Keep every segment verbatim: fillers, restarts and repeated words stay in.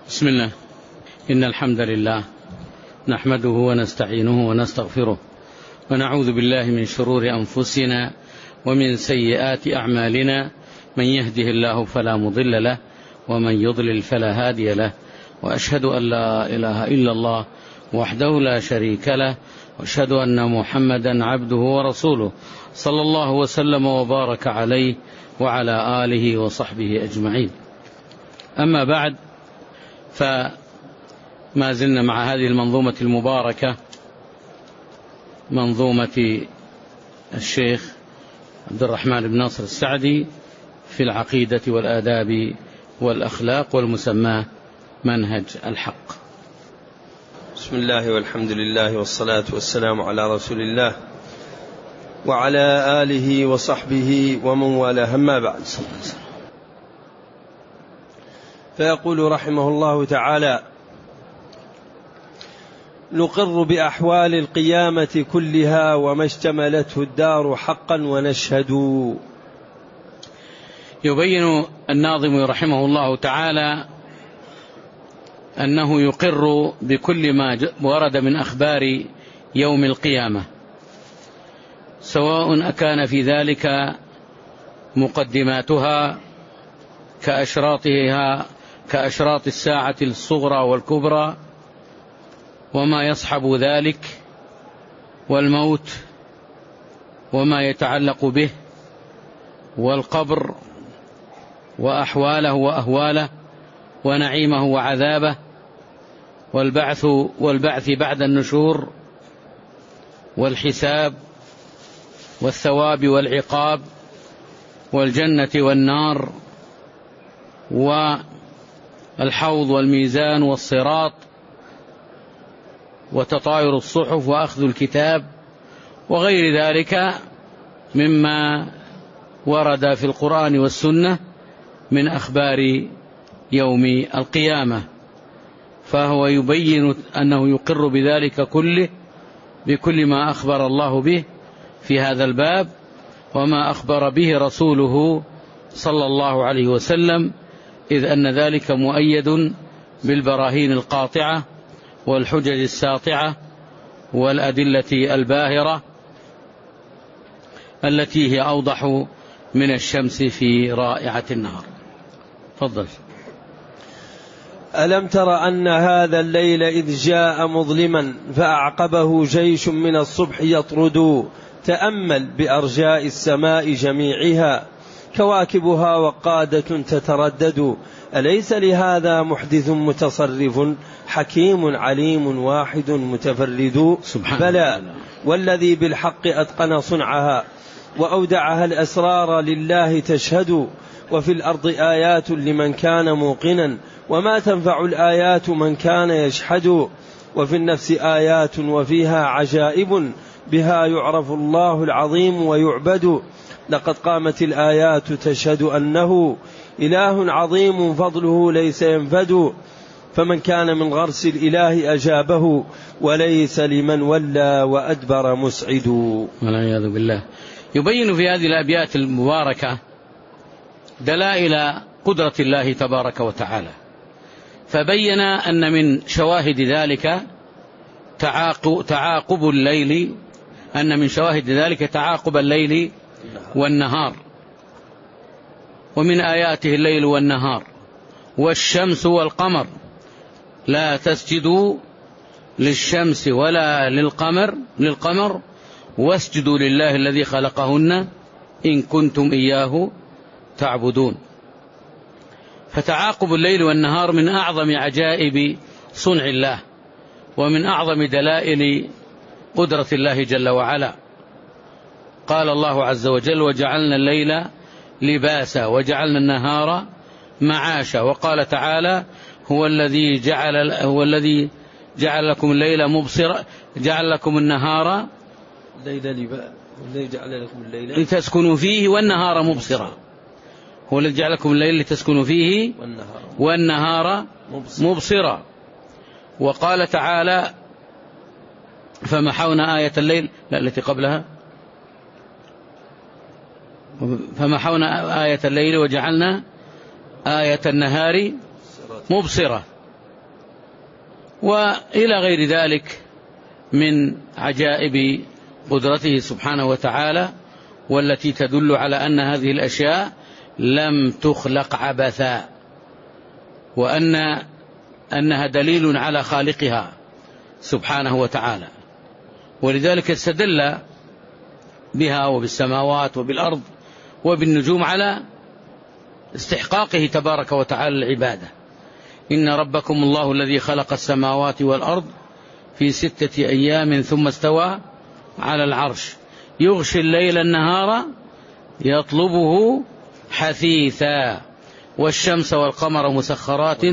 بسم الله. إن الحمد لله نحمده ونستعينه ونستغفره ونعوذ بالله من شرور أنفسنا ومن سيئات أعمالنا، من يهده الله فلا مضل له ومن يضلل فلا هادي له، وأشهد أن لا إله إلا الله وحده لا شريك له، وأشهد أن محمدا عبده ورسوله صلى الله وسلم وبارك عليه وعلى آله وصحبه أجمعين. أما بعد، فما زلنا مع هذه المنظومة المباركة، منظومة الشيخ عبد الرحمن بن ناصر السعدي في العقيدة والآداب والأخلاق، والمسمى منهج الحق. بسم الله والحمد لله والصلاة والسلام على رسول الله وعلى آله وصحبه ومن والاه، أما بعد. فيقول رحمه الله تعالى: نقر بأحوال القيامة كلها وما اشتملته الدار حقا ونشهد. يبين الناظم رحمه الله تعالى أنه يقر بكل ما ورد من أخبار يوم القيامة، سواء أكان في ذلك مقدماتها كأشراطها كأشراط الساعة الصغرى والكبرى وما يصحب ذلك، والموت وما يتعلق به، والقبر وأحواله وأهواله، ونعيمه وعذابه، والبعث والبعث بعد النشور، والحساب والثواب والعقاب، والجنة والنار، والحوض والميزان والصراط، وتطاير الصحف وأخذ الكتاب، وغير ذلك مما ورد في القرآن والسنة من أخبار يوم القيامة. فهو يبين أنه يقر بذلك كله، بكل ما أخبر الله به في هذا الباب، وما أخبر به رسوله صلى الله عليه وسلم، إذ أن ذلك مؤيد بالبراهين القاطعة والحجج الساطعة والأدلة الباهرة التي هي أوضح من الشمس في رائعة النهار. تفضل. ألم تر أن هذا الليل إذ جاء مظلما فأعقبه جيش من الصبح يطرد، تأمل بأرجاء السماء جميعها كواكبها وقادة تتردد، أليس لهذا محدث متصرف حكيم عليم واحد متفرد؟ بلى، والذي بالحق أتقن صنعها وأودعها الأسرار لله تشهد، وفي الأرض آيات لمن كان موقنا وما تنفع الآيات من كان يجحد، وفي النفس آيات وفيها عجائب بها يعرف الله العظيم ويعبد، لقد قامت الآيات تشهد أنه إله عظيم فضله ليس ينفد، فمن كان من غرس الإله أجابه وليس لمن ولى وأدبر مسعد. والعياذ بالله. يبين في هذه الأبيات المباركة دلائل قدرة الله تبارك وتعالى، فبين أن من شواهد ذلك تعاقب الليل، أن من شواهد ذلك تعاقب الليل والنهار، ومن آياته الليل والنهار والشمس والقمر، لا تسجدوا للشمس ولا للقمر للقمر واسجدوا لله الذي خلقهن إن كنتم إياه تعبدون. فتعاقب الليل والنهار من أعظم عجائب صنع الله، ومن أعظم دلائل قدرة الله جل وعلا. قال الله عز وجل: وجعلنا الليل لباسا وجعلنا النهار معاشا. وقال تعالى: هو الذي جعل هو الذي جعل لكم الليل مبصرا جعل لكم النهار لتسكنوا فيه والنهار مبصرا. هو الذي جعل لكم الليل لتسكنوا فيه والنهار مبصرا. وقال تعالى: فمحونا آية الليل، لا التي قبلها، فمحونا آية الليل وجعلنا آية النهار مبصرة. وإلى غير ذلك من عجائب قدرته سبحانه وتعالى، والتي تدل على أن هذه الأشياء لم تخلق عبثا، وأن أنها دليل على خالقها سبحانه وتعالى. ولذلك استدل بها وبالسماوات وبالأرض وبالنجوم على استحقاقه تبارك وتعالى العبادة. إن ربكم الله الذي خلق السماوات والأرض في ستة أيام ثم استوى على العرش يغشي الليل النهار يطلبه حثيثا والشمس والقمر مسخرات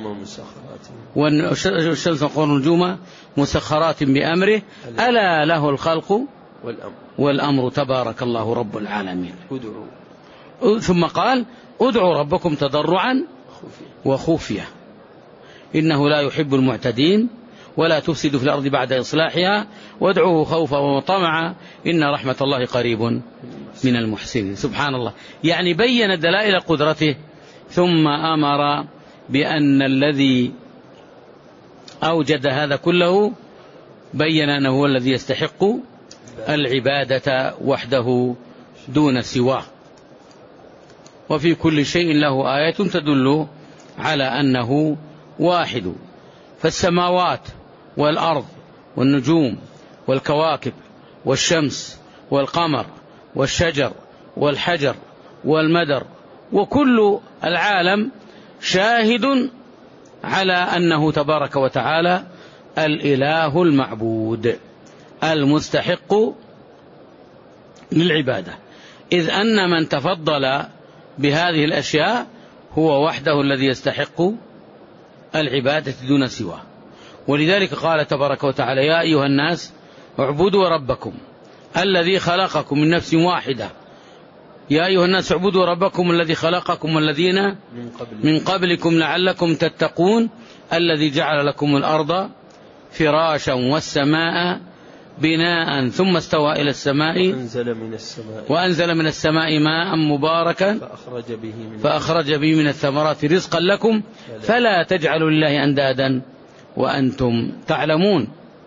والشمس والقمر والنجوم مسخرات بأمره ألا له الخلق والأمر تبارك الله رب العالمين. ثم قال ادعوا ربكم تضرعا وخفية إنه لا يحب المعتدين ولا تفسدوا في الأرض بعد إصلاحها وادعوه خوفا وطمعا إن رحمة الله قريب من المحسنين. سبحان الله، يعني بين دلائل قدرته ثم أمر بأن الذي أوجد هذا كله بين أنه هو الذي يستحق العبادة وحده دون سواه، وفي كل شيء له آية تدل على أنه واحد. فالسماوات والأرض والنجوم والكواكب والشمس والقمر والشجر والحجر والمدر وكل العالم شاهد على أنه تبارك وتعالى الإله المعبود المستحق للعبادة، إذ أن من تفضل بهذه الأشياء هو وحده الذي يستحق العبادة دون سواه. ولذلك قال تبارك وتعالى يا أيها الناس اعبدوا ربكم الذي خلقكم من نفس واحدة يا أيها الناس اعبدوا ربكم الذي خلقكم والذين من قبلكم لعلكم تتقون الذي جعل لكم الأرض فراشا والسماء بناء ثم استوى إلى السماء وأنزل من السماء, وأنزل من السماء ماء مباركا فأخرج به من, فأخرج به من الثمرات رزقا لكم فلا تجعلوا لله أندادا وأنتم تعلمون.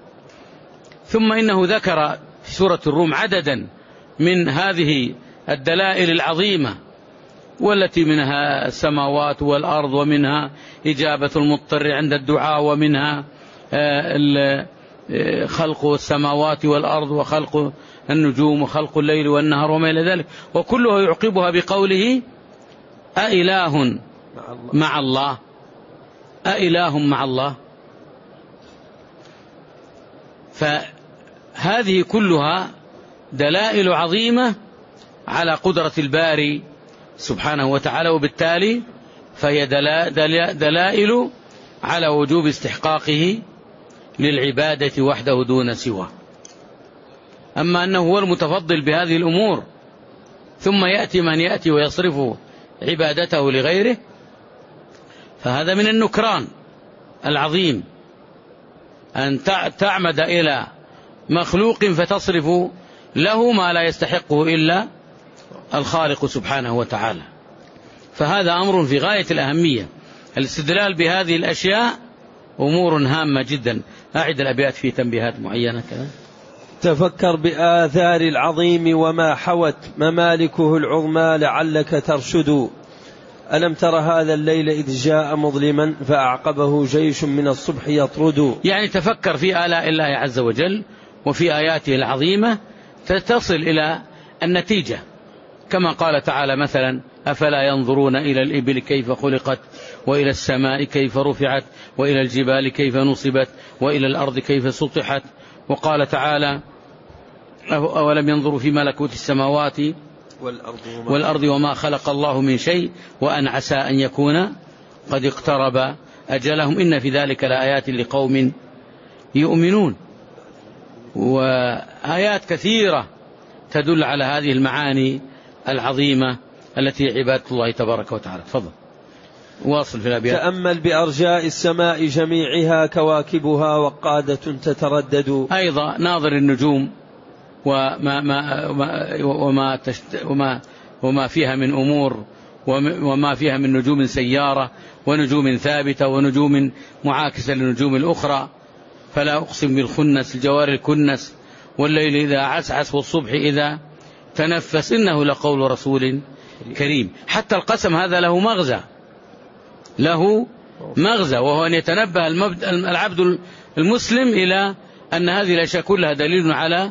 ثم إنه ذكر في سورة الروم عددا من هذه الدلائل العظيمة والتي منها السماوات والأرض ومنها إجابة المضطر عند الدعاء ومنها خلق السماوات والأرض وخلق النجوم وخلق الليل والنهار وما إلى ذلك، وكله يعقبها بقوله أإله مع الله أإله مع الله. فهذه كلها دلائل عظيمة على قدرة الباري سبحانه وتعالى، وبالتالي فهي دلائل على وجوب استحقاقه للعبادة وحده دون سواه. أما أنه هو المتفضل بهذه الأمور ثم يأتي من يأتي ويصرف عبادته لغيره فهذا من النكران العظيم، أن تعمد إلى مخلوق فتصرف له ما لا يستحقه إلا الخالق سبحانه وتعالى. فهذا أمر في غاية الأهمية. الاستدلال بهذه الأشياء أمور هامة جدا. أعد الأبيات في تنبيهات معينة كذا. تفكر بآثار العظيم وما حوت ممالكه العظمى لعلك ترشد. ألم تر هذا الليل إذ جاء مظلما فأعقبه جيش من الصبح يطرد. يعني تفكر في آلاء الله عز وجل وفي آياته العظيمة تصل إلى النتيجة، كما قال تعالى مثلا أفلا ينظرون إلى الإبل كيف خلقت وإلى السماء كيف رفعت وإلى الجبال كيف نصبت وإلى الأرض كيف سطحت. وقال تعالى أولم ينظروا في ملكوت السماوات والأرض وما خلق الله من شيء وأن عسى أن يكون قد اقترب أجلهم إن في ذلك لآيات لقوم يؤمنون. وآيات كثيرة تدل على هذه المعاني العظيمة التي عبادة الله تبارك وتعالى. تفضل واصل في الأبيات. تأمل بأرجاء السماء جميعها كواكبها وقادة تتردد. أيضا ناظر النجوم وما, ما وما, وما, وما, وما فيها من أمور وما فيها من نجوم سيارة ونجوم ثابتة ونجوم معاكسة للنجوم الأخرى. فلا أقسم بالخنس الجوار الكنس والليل إذا عسعس والصبح إذا تنفس إنه لقول رسول كريم. حتى القسم هذا له مغزى، له مغزى، وهو أن يتنبه العبد المسلم إلى أن هذه الأشياء كلها دليل على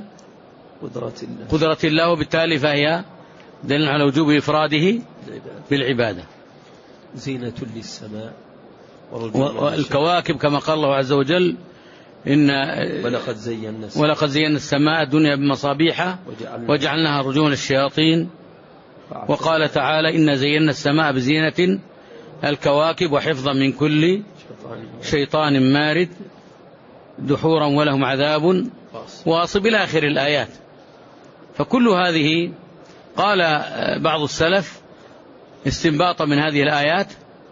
قدرة الله، وبالتالي فهي دليل على وجوب إفراده بالعبادة. زينة للسماء والكواكب كما قال الله عز وجل إن ولقد زينا ولقد زينا السماء الدنيا بمصابيح وجعلناها رجوما للشياطين. وقال تعالى إن زينا السماء بزينة الكواكب وحفظا من كل شيطان مارد دحورا ولهم عذاب واصب إلى آخر الآيات. فكل هذه قال بعض السلف استنباطا من هذه الآيات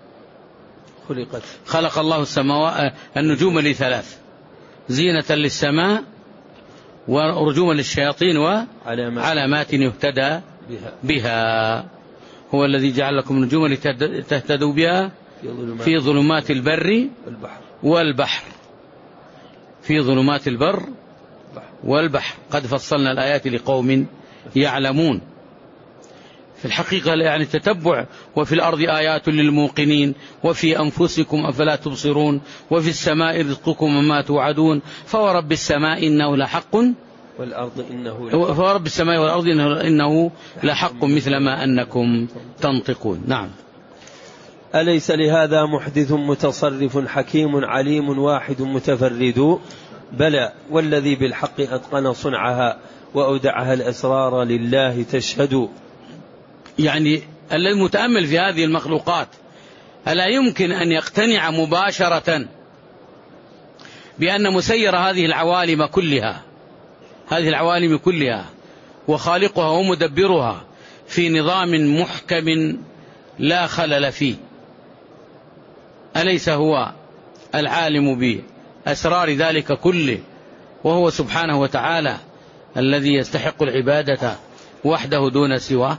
خلقت خلق الله السماوات النجوم لثلاث: زينة للسماء ورجوما للشياطين وعلامات يهتدى بها. هو الذي جعل لكم نجوما لتهتدوا بها في ظلمات البر والبحر في ظلمات البر والبحر قد فصلنا الآيات لقوم يعلمون. في الحقيقة يعني تتبع: وفي الأرض آيات للموقنين وفي أنفسكم أفلا تبصرون وفي السماء رزقكم وما توعدون فورب السماء إنه لحق والأرض إنه فورب السماء والأرض إنه لحق مثل ما أنكم تنطقون. نعم. أليس لهذا محدث متصرف حكيم عليم واحد متفرد؟ بلى، والذي بالحق أتقن صنعها وأودعها الأسرار لله تشهد. يعني المتأمل في هذه المخلوقات ألا يمكن أن يقتنع مباشرة بأن مسير هذه العوالم كلها هذه العوالم كلها وخالقها ومدبرها في نظام محكم لا خلل فيه؟ أليس هو العالم بأسرار ذلك كله، وهو سبحانه وتعالى الذي يستحق العبادة وحده دون سواه؟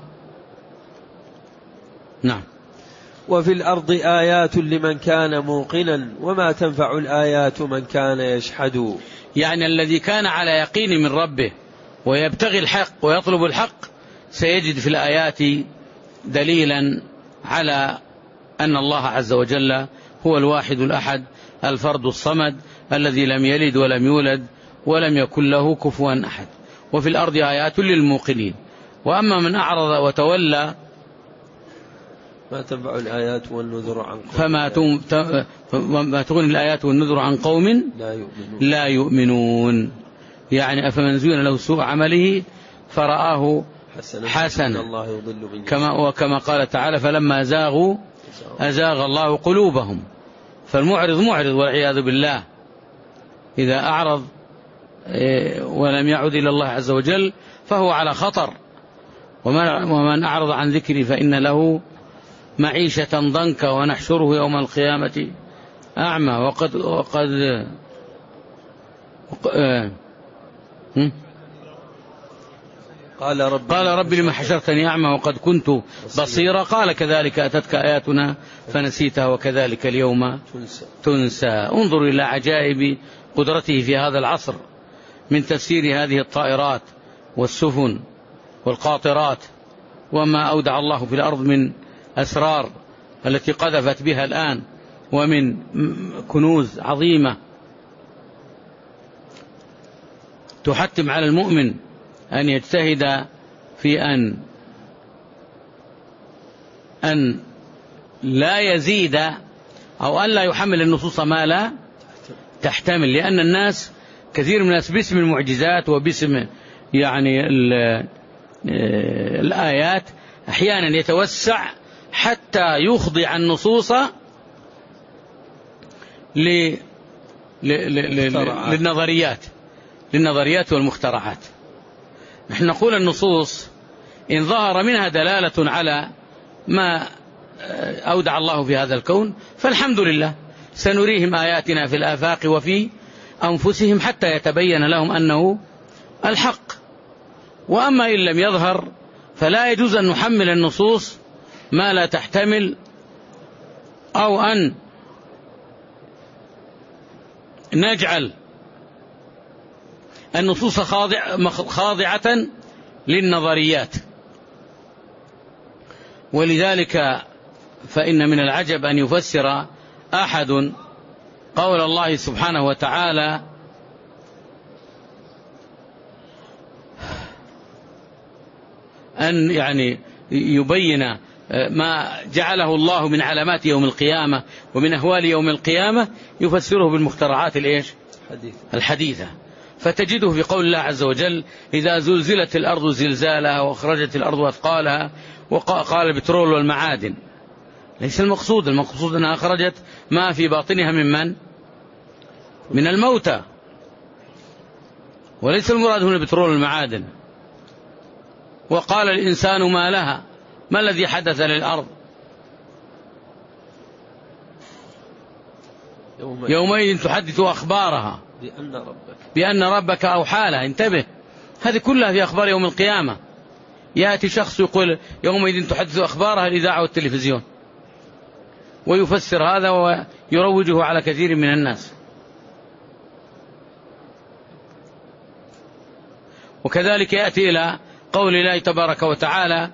نعم. وفي الأرض آيات لمن كان موقنا وما تنفع الآيات من كان يشحد. يعني الذي كان على يقين من ربه ويبتغي الحق ويطلب الحق سيجد في الآيات دليلا على أن الله عز وجل هو الواحد الأحد الفرد الصمد الذي لم يلد ولم يولد ولم يكن له كفوا أحد. وفي الأرض آيات للموقنين. وأما من أعرض وتولى ما تنفع الآيات والنذر عن قوم فما فما تغني الآيات والنذر عن قوم لا يؤمنون. لا يؤمنون. يعني أفمن زين له سوء عمله فرآه حسنا كما وكما قال تعالى فلما زاغوا أزاغ الله قلوبهم. فالمعرض معرض والعياذ بالله إذا أعرض ولم يعد إلى الله عز وجل فهو على خطر. ومن أعرض عن ذكري فإن له معيشة ضنكا ونحشره يوم القيامة أعمى وقد وقد قال رب قال رب لما حشرتني أعمى وقد كنت بصيرا قال كذلك أتتك آياتنا فنسيتها وكذلك اليوم تنسى. انظروا إلى عجائب قدرته في هذا العصر من تسيير هذه الطائرات والسفن والقاطرات وما أودع الله في الأرض من أسرار التي قذفت بها الآن ومن كنوز عظيمة تحتم على المؤمن أن يجتهد في أن أن لا يزيد أو أن لا يحمل النصوص ما لا تحتمل. لأن الناس كثير من الناس باسم المعجزات وباسم يعني الآيات أحيانا يتوسع حتى يخضع النصوص للنظريات للنظريات والمخترعات. نحن نقول النصوص إن ظهر منها دلالة على ما أودع الله في هذا الكون فالحمد لله، سنريهم آياتنا في الآفاق وفي أنفسهم حتى يتبين لهم أنه الحق. وأما إن لم يظهر فلا يجوز أن نحمل النصوص ما لا تحتمل، أو أن نجعل النصوص خاضع خاضعة للنظريات. ولذلك فإن من العجب أن يفسر أحد قول الله سبحانه وتعالى أن يعني يبين ما جعله الله من علامات يوم القيامة ومن أهوال يوم القيامة، يفسره بالمخترعات الإيش؟ الحديثة. فتجده في قول الله عز وجل: إذا زلزلت الأرض زلزالها وأخرجت الأرض أثقالها وقال البترول والمعادن. ليس المقصود، المقصود أنها أخرجت ما في باطنها من من؟ من الموتى، وليس المراد هنا البترول والمعادن. وقال الإنسان ما لها، ما الذي حدث للأرض؟ يومئذ تحدث أخبارها بأن ربك, بأن ربك أوحى لها. انتبه، هذه كلها في أخبار يوم القيامة. يأتي شخص يقول يومئذ تحدث أخبارها الإذاعة والتلفزيون، ويفسر هذا ويروجه على كثير من الناس. وكذلك يأتي إلى قول الله تبارك وتعالى: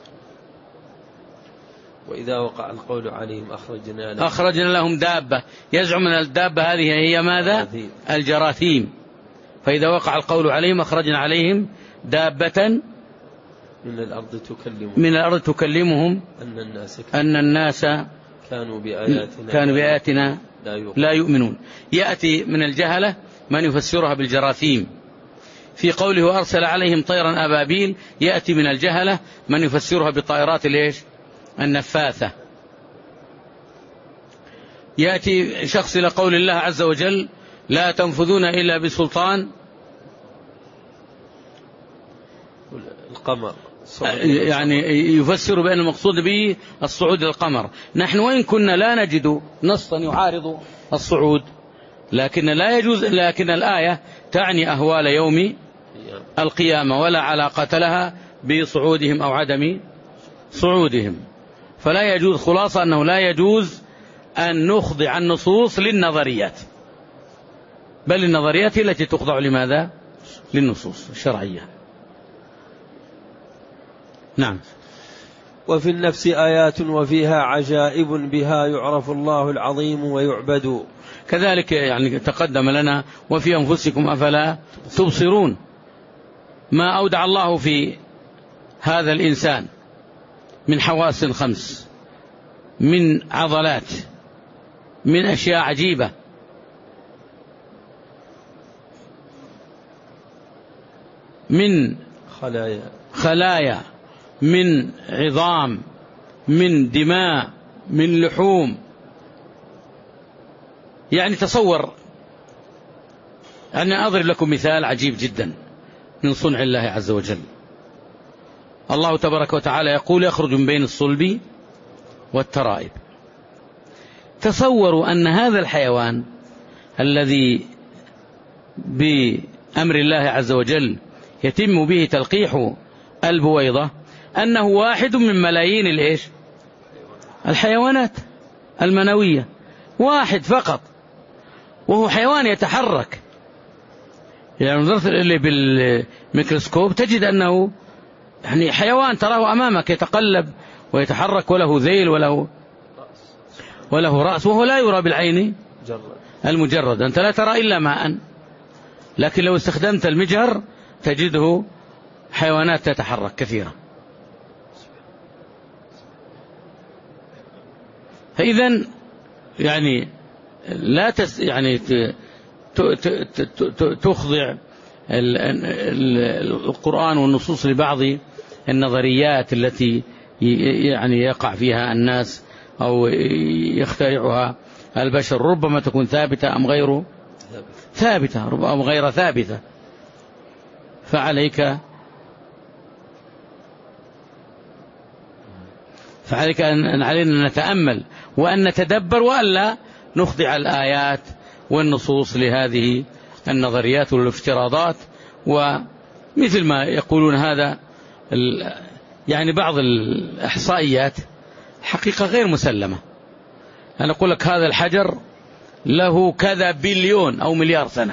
وإذا وقع القول عليهم أخرجنا لهم, أخرجنا لهم دابة. يزعم أن الدابة هذه هي ماذا؟ الجراثيم. فإذا وقع القول عليهم أخرجنا عليهم دابة من الأرض تكلمهم, من الأرض تكلمهم أن الناس, أن الناس كانوا بآياتنا, كانوا بآياتنا لا يؤمنون. يأتي من الجهلة من يفسرها بالجراثيم. في قوله أرسل عليهم طيرا أبابيل، يأتي من الجهلة من يفسرها بالطائرات الإيش؟ النفاثة. يأتي شخص إلى قول الله عز وجل: لا تنفذون إلا بسلطان، القمر، يعني يفسر بأن المقصود به الصعود للقمر. نحن وإن كنا لا نجد نصا يعارض الصعود، لكن لا يجوز، لكن الآية تعني أهوال يوم القيامة، ولا علاقة لها بصعودهم أو عدم صعودهم. فلا يجوز، خلاصة أنه لا يجوز أن نخضع النصوص للنظريات، بل النظريات التي تخضع لماذا؟ للنصوص الشرعية. نعم. وفي النفس آيات وفيها عجائب بها يعرف الله العظيم ويعبد. كذلك يعني تقدم لنا: وفي أنفسكم أفلا تبصرون. ما أودع الله في هذا الإنسان من حواس خمس، من عضلات، من أشياء عجيبة، من خلايا خلايا، من عظام، من دماء، من لحوم. يعني تصور، أنا أضرب لكم مثال عجيب جدا من صنع الله عز وجل. الله تبارك وتعالى يقول: يخرج من بين الصلب والترائب. تصوروا أن هذا الحيوان الذي بأمر الله عز وجل يتم به تلقيح البويضة أنه واحد من ملايين الإيش؟ الحيوانات المنوية، واحد فقط، وهو حيوان يتحرك. يعني نظرت إليه بالميكروسكوب تجد أنه يعني حيوان تراه أمامك يتقلب ويتحرك، وله ذيل وله وله رأس، وهو لا يرى بالعين المجرد. أنت لا ترى إلا ماء، لكن لو استخدمت المجهر تجده حيوانات تتحرك كثيرا. فإذا يعني لا تس يعني تخضع القرآن والنصوص لبعض النظريات التي يعني يقع فيها الناس أو يخترعها البشر، ربما تكون ثابتة أم غير ثابتة، ربما أم غير ثابتة. فعليك فعليك أن علينا أن نتأمل وأن نتدبر، وألا نخضع الآيات والنصوص لهذه النظريات والافتراضات. ومثل ما يقولون هذا يعني بعض الإحصائيات حقيقة غير مسلمة. أنا أقول لك هذا الحجر له كذا بليون أو مليار سنة.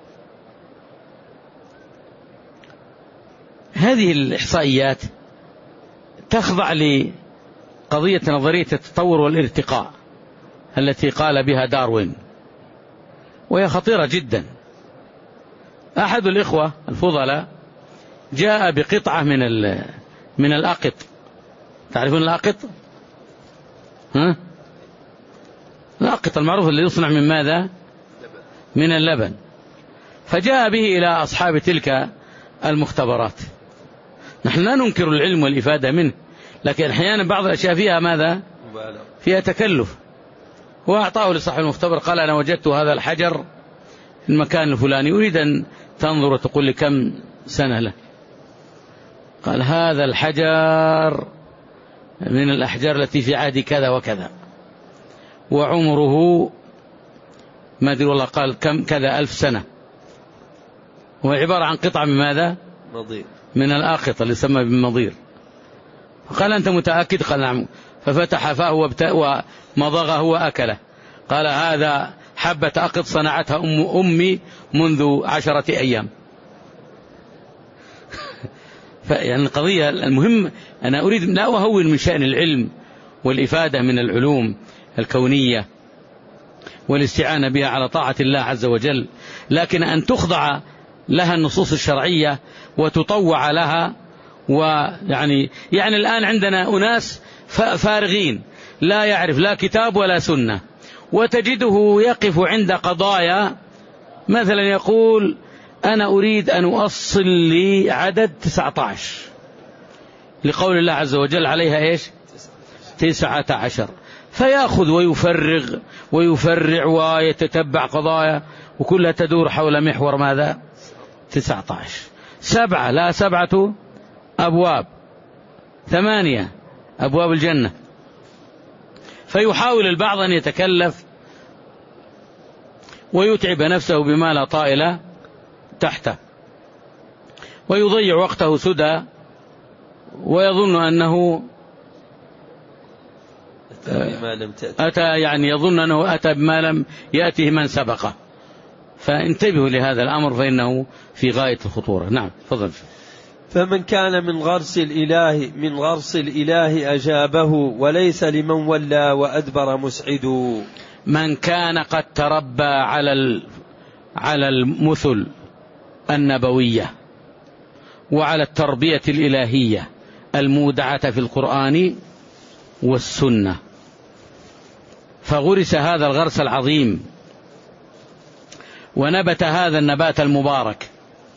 هذه الإحصائيات تخضع لقضية نظرية التطور والارتقاء التي قال بها داروين، وهي خطيرة جدا. أحد الإخوة الفضلاء جاء بقطعة من من الأقط. تعرفون الأقط؟ ها؟ الأقط المعروف اللي يصنع من ماذا؟ من اللبن. فجاء به إلى أصحاب تلك المختبرات. نحن لا ننكر العلم والإفادة منه، لكن أحيانا بعض الأشياء فيها ماذا؟ فيها تكلف. وأعطاه لصاحب المختبر، قال أنا وجدت هذا الحجر في المكان الفلاني، أريد أن تنظر وتقول لي كم سنة له. قال هذا الحجر من الأحجار التي في عهد كذا وكذا، وعمره ما أدري والله، قال كم كذا ألف سنة. هو عبارة عن قطعة من ماذا؟ مضير، من الآقط اللي يسمى بالمضير. فقال أنت متأكد؟ قال نعم. ففتح فاه ومضغه وأكله. قال هذا حبة أقط صنعتها أم أمي منذ عشرة أيام. فيعني القضية المهم، أنا أريد لا أهون من شأن العلم والإفادة من العلوم الكونية والاستعانة بها على طاعة الله عز وجل، لكن أن تخضع لها النصوص الشرعية وتطوع لها. ويعني يعني الآن عندنا أناس فارغين لا يعرف لا كتاب ولا سنة، وتجده يقف عند قضايا، مثلا يقول أنا أريد أن أؤصل لي عدد تسعة عشر لقول الله عز وجل عليها إيش؟ تسعة عشر. فيأخذ ويفرغ ويفرع ويتتبع قضايا، وكلها تدور حول محور ماذا؟ تسعة عشر. سبعة، لا سبعة أبواب، ثمانية أبواب الجنة. فيحاول البعض أن يتكلف ويتعب نفسه بما لا طائل تحته، ويضيع وقته سدى، ويظن أنه أتى يعني يظن أنه أتى بما لم يأته من سبقه. فانتبهوا لهذا الأمر فإنه في غاية الخطورة. نعم فضل. فمن كان من غرس الإله من غرس الإله أجابه، وليس لمن ولى وأدبر مسعد. من كان قد تربى على على المثل النبوية وعلى التربية الإلهية المودعة في القرآن والسنة، فغرس هذا الغرس العظيم ونبت هذا النبات المبارك،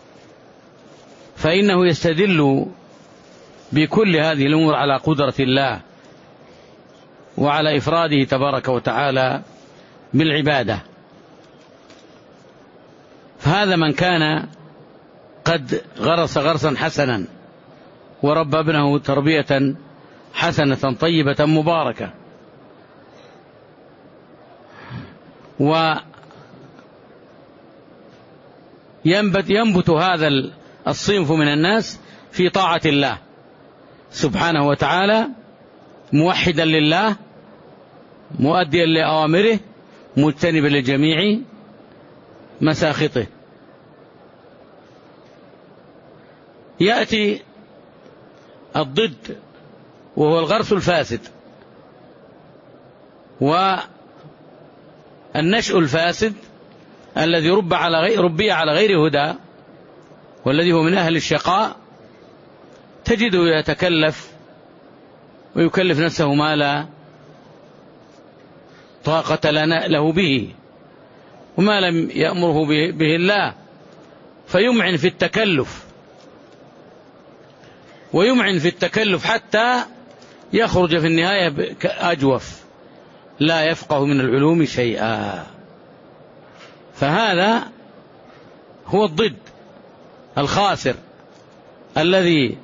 فإنه يستدل بكل هذه الأمور على قدرة الله وعلى إفراده تبارك وتعالى بالعبادة. فهذا من كان قد غرس غرسا حسنا وربى ابنه تربية حسنة طيبة مباركة، وينبت ينبت هذا الصنف من الناس في طاعة الله سبحانه وتعالى، موحدا لله، مؤديا لأوامره، مجتنبا لجميع مساخطه. يأتي الضد وهو الغرس الفاسد والنشء الفاسد الذي رب على غير ربي على غير هدى، والذي هو من أهل الشقاء. تجده يتكلف ويكلف نفسه ما لا طاقة له به، وما لم يأمره به الله، فيمعن في التكلف ويمعن في التكلف حتى يخرج في النهاية أجوف لا يفقه من العلوم شيئا. فهذا هو الضد الخاسر الذي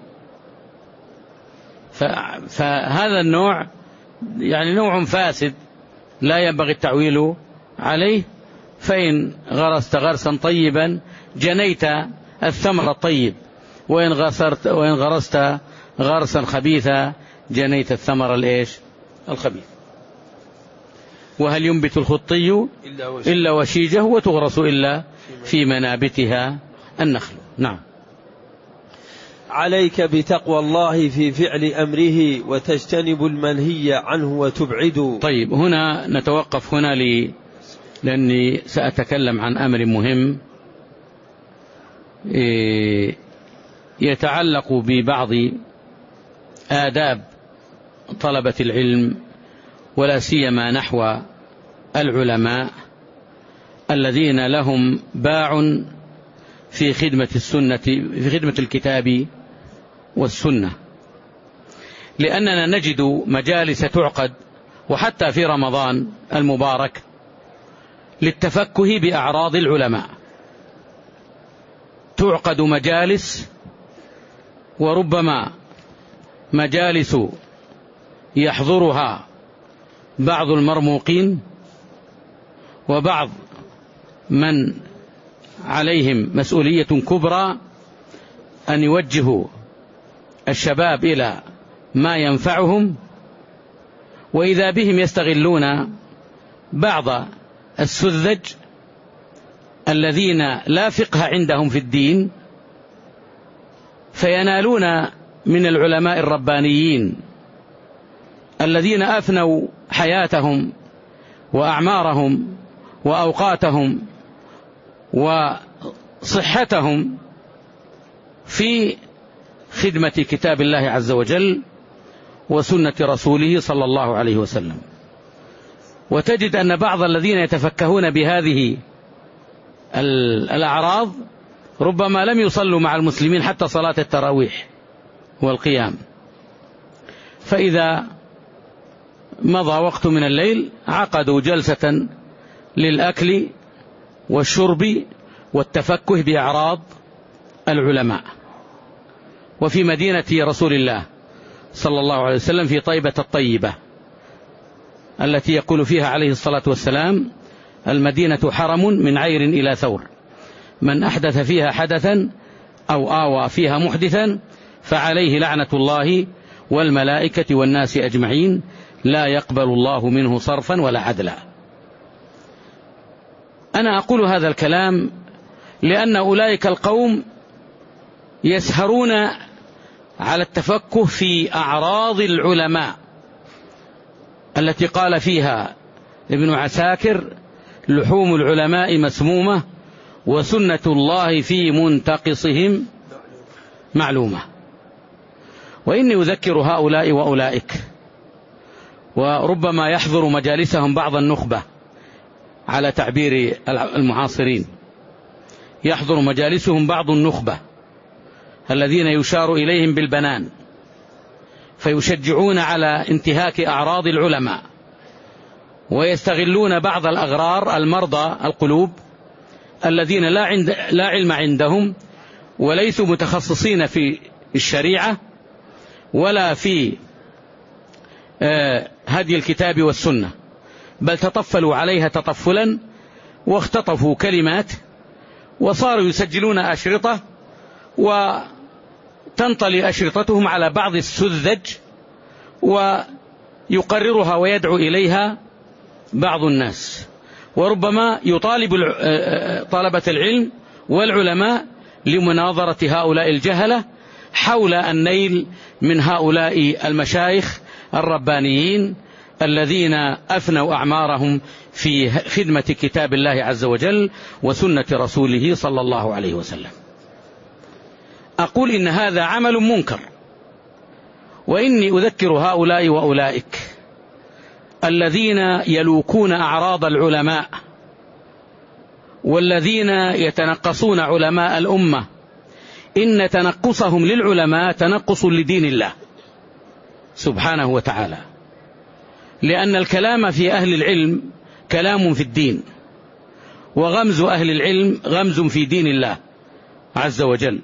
فهذا النوع يعني نوع فاسد لا ينبغي التعويل عليه. فإن غرست غرسا طيبا جنيت الثمر الطيب، وإن غرست وإن غرست غرسا خبيثا جنيت الثمر الإيش الخبيث. وهل ينبت الخطي إلا وشيجه وتغرس إلا في منابتها النخل. نعم. عليك بتقوى الله في فعل أمره وتجتنب المنهي عنه وتبعد. طيب، هنا نتوقف هنا لي لأني سأتكلم عن أمر مهم يتعلق ببعض آداب طلبة العلم، ولا سيما نحو العلماء الذين لهم باع في خدمة السنة، في خدمة الكتاب والسنة. لأننا نجد مجالس تعقد وحتى في رمضان المبارك للتفكه بأعراض العلماء، تعقد مجالس وربما مجالس يحضرها بعض المرموقين وبعض من عليهم مسؤولية كبرى أن يوجهوا الشباب إلى ما ينفعهم، وإذا بهم يستغلون بعض السذج الذين لا فقه عندهم في الدين، فينالون من العلماء الربانيين الذين أفنوا حياتهم وأعمارهم وأوقاتهم وصحتهم في خدمة كتاب الله عز وجل وسنة رسوله صلى الله عليه وسلم. وتجد أن بعض الذين يتفكهون بهذه الأعراض ربما لم يصلوا مع المسلمين حتى صلاة التراويح والقيام، فإذا مضى وقت من الليل عقدوا جلسة للأكل والشرب والتفكه بأعراض العلماء. وفي مدينة رسول الله صلى الله عليه وسلم في طيبة الطيبة التي يقول فيها عليه الصلاة والسلام: المدينة حرم من عير إلى ثور، من أحدث فيها حدثا أو آوى فيها محدثا فعليه لعنة الله والملائكة والناس أجمعين، لا يقبل الله منه صرفا ولا عدلا. أنا أقول هذا الكلام لأن أولئك القوم يسهرون على التفكه في أعراض العلماء التي قال فيها ابن عساكر: لحوم العلماء مسمومة وسنة الله في منتقصهم معلومة. وإني أذكر هؤلاء وأولئك، وربما يحضر مجالسهم بعض النخبة على تعبير المعاصرين، يحضر مجالسهم بعض النخبة الذين يشار إليهم بالبنان فيشجعون على انتهاك أعراض العلماء، ويستغلون بعض الأغرار المرضى القلوب الذين لا, عند لا علم عندهم وليسوا متخصصين في الشريعة ولا في هدي الكتاب والسنة، بل تطفلوا عليها تطفلا واختطفوا كلمات وصاروا يسجلون أشرطة وتنطلي أشرطتهم على بعض السذج ويقررها ويدعو إليها بعض الناس، وربما يطالب طلبة العلم والعلماء لمناظرة هؤلاء الجهلة حول النيل من هؤلاء المشايخ الربانيين الذين أفنوا أعمارهم في خدمة كتاب الله عز وجل وسنة رسوله صلى الله عليه وسلم. أقول إن هذا عمل منكر، وإني أذكر هؤلاء وأولئك الذين يلوكون أعراض العلماء والذين يتنقصون علماء الأمة، إن تنقصهم للعلماء تنقص لدين الله سبحانه وتعالى، لأن الكلام في أهل العلم كلام في الدين، وغمز أهل العلم غمز في دين الله عز وجل،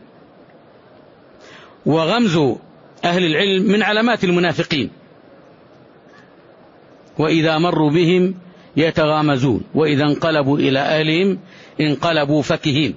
وغمز أهل العلم من علامات المنافقين، وإذا مروا بهم يتغامزون وإذا انقلبوا إلى أهلهم انقلبوا فكهين.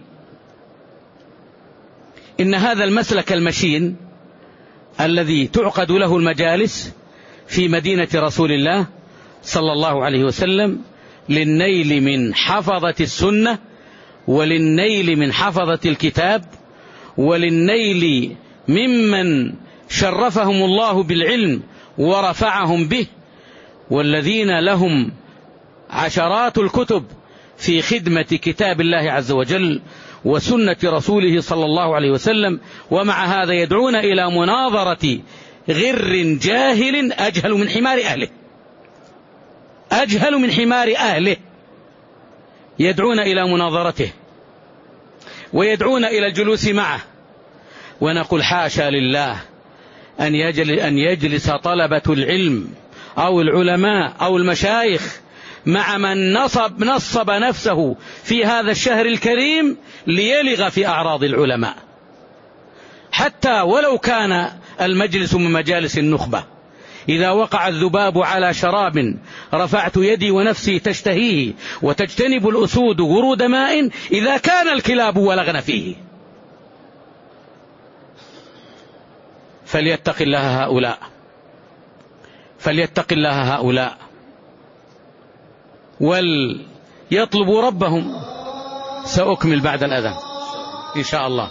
إن هذا المسلك المشين الذي تعقد له المجالس في مدينة رسول الله صلى الله عليه وسلم للنيل من حفظة السنة، وللنيل من حفظة الكتاب، وللنيل ممن شرفهم الله بالعلم ورفعهم به، والذين لهم عشرات الكتب في خدمة كتاب الله عز وجل وسنة رسوله صلى الله عليه وسلم، ومع هذا يدعون إلى مناظرة غر جاهل أجهل من حمار أهله، أجهل من حمار أهله، يدعون إلى مناظرته ويدعون إلى الجلوس معه. ونقول حاشا لله أن يجلس, أن يجلس طلبة العلم أو العلماء أو المشايخ مع من نصب, نصب نفسه في هذا الشهر الكريم ليلغ في أعراض العلماء، حتى ولو كان المجلس من مجالس النخبة. إذا وقع الذباب على شراب رفعت يدي ونفسي تشتهيه، وتجتنب الأسود ورود ماء إذا كان الكلاب ولغن فيه. فليتق الله هؤلاء، فليتق الله هؤلاء وليطلبوا ربهم. سأكمل بعد الأذان إن شاء الله.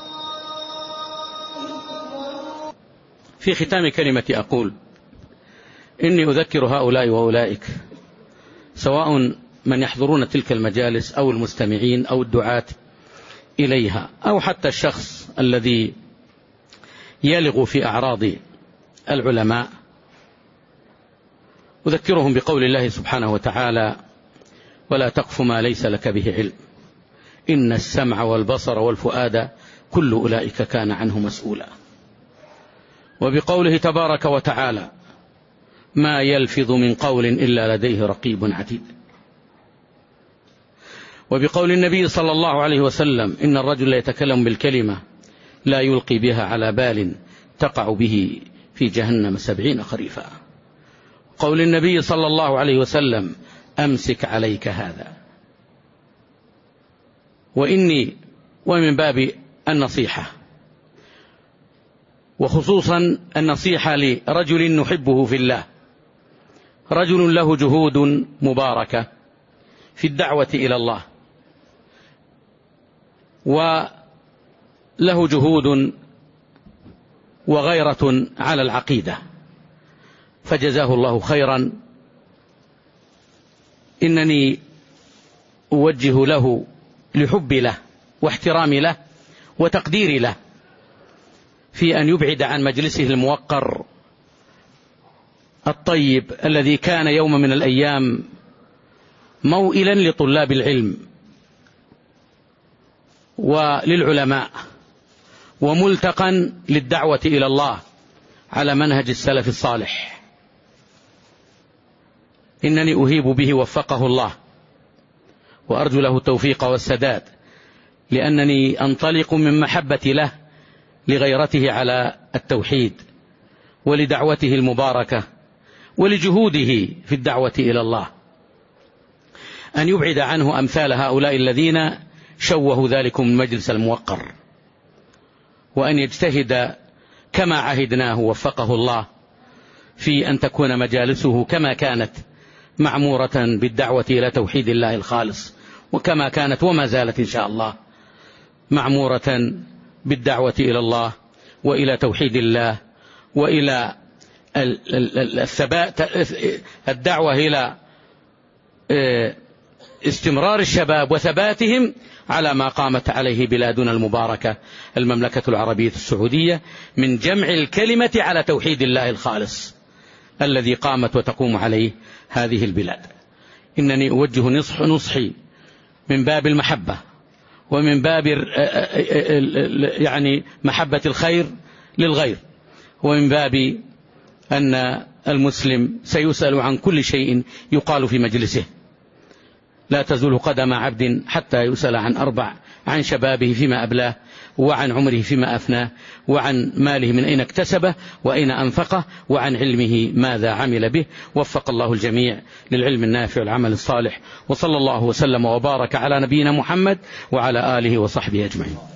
في ختام كلمتي أقول إني أذكر هؤلاء وأولئك، سواء من يحضرون تلك المجالس أو المستمعين أو الدعاة إليها، أو حتى الشخص الذي يلغ في أعراض العلماء، أذكرهم بقول الله سبحانه وتعالى: ولا تقف ما ليس لك به علم إن السمع والبصر والفؤاد كل أولئك كان عنه مسؤولا. وبقوله تبارك وتعالى: ما يلفظ من قول إلا لديه رقيب عتيد. وبقول النبي صلى الله عليه وسلم: إن الرجل يتكلم بالكلمة لا يلقي بها على بال تقع به في جهنم سبعين خريفا. قول النبي صلى الله عليه وسلم: أمسك عليك هذا. وإني ومن باب النصيحة، وخصوصا النصيحة لرجل نحبه في الله، رجل له جهود مباركة في الدعوة إلى الله، وله جهود وغيرة على العقيدة، فجزاه الله خيرا. إنني أوجه له لحبي له واحترامي له وتقديري له في أن يبعد عن مجلسه الموقر الطيب الذي كان يوم من الأيام موئلا لطلاب العلم وللعلماء، وملتقا للدعوة إلى الله على منهج السلف الصالح. إنني أهيب به وفقه الله، وأرجو له التوفيق والسداد، لأنني أنطلق من محبتي له لغيرته على التوحيد ولدعوته المباركة ولجهوده في الدعوة إلى الله، أن يبعد عنه أمثال هؤلاء الذين شوهوا ذلكم المجلس الموقر، وأن يجتهد كما عهدناه وفقه الله في أن تكون مجالسه كما كانت معمورة بالدعوة إلى توحيد الله الخالص، وكما كانت وما زالت إن شاء الله معمورة بالدعوة إلى الله وإلى توحيد الله وإلى الثبات، الدعوة إلى استمرار الشباب وثباتهم على ما قامت عليه بلادنا المباركة المملكة العربية السعودية من جمع الكلمة على توحيد الله الخالص الذي قامت وتقوم عليه هذه البلاد. إنني أوجه نصح نصحي من باب المحبة، ومن باب يعني محبة الخير للغير، ومن باب أن المسلم سيسأل عن كل شيء يقال في مجلسه. لا تزول قدم عبد حتى يسأل عن أربع: عن شبابه فيما أبلاه، وعن عمره فيما أفناه، وعن ماله من أين اكتسبه وأين أنفقه، وعن علمه ماذا عمل به. وفق الله الجميع للعلم النافع والعمل الصالح، وصلى الله وسلم وبارك على نبينا محمد وعلى آله وصحبه أجمعين.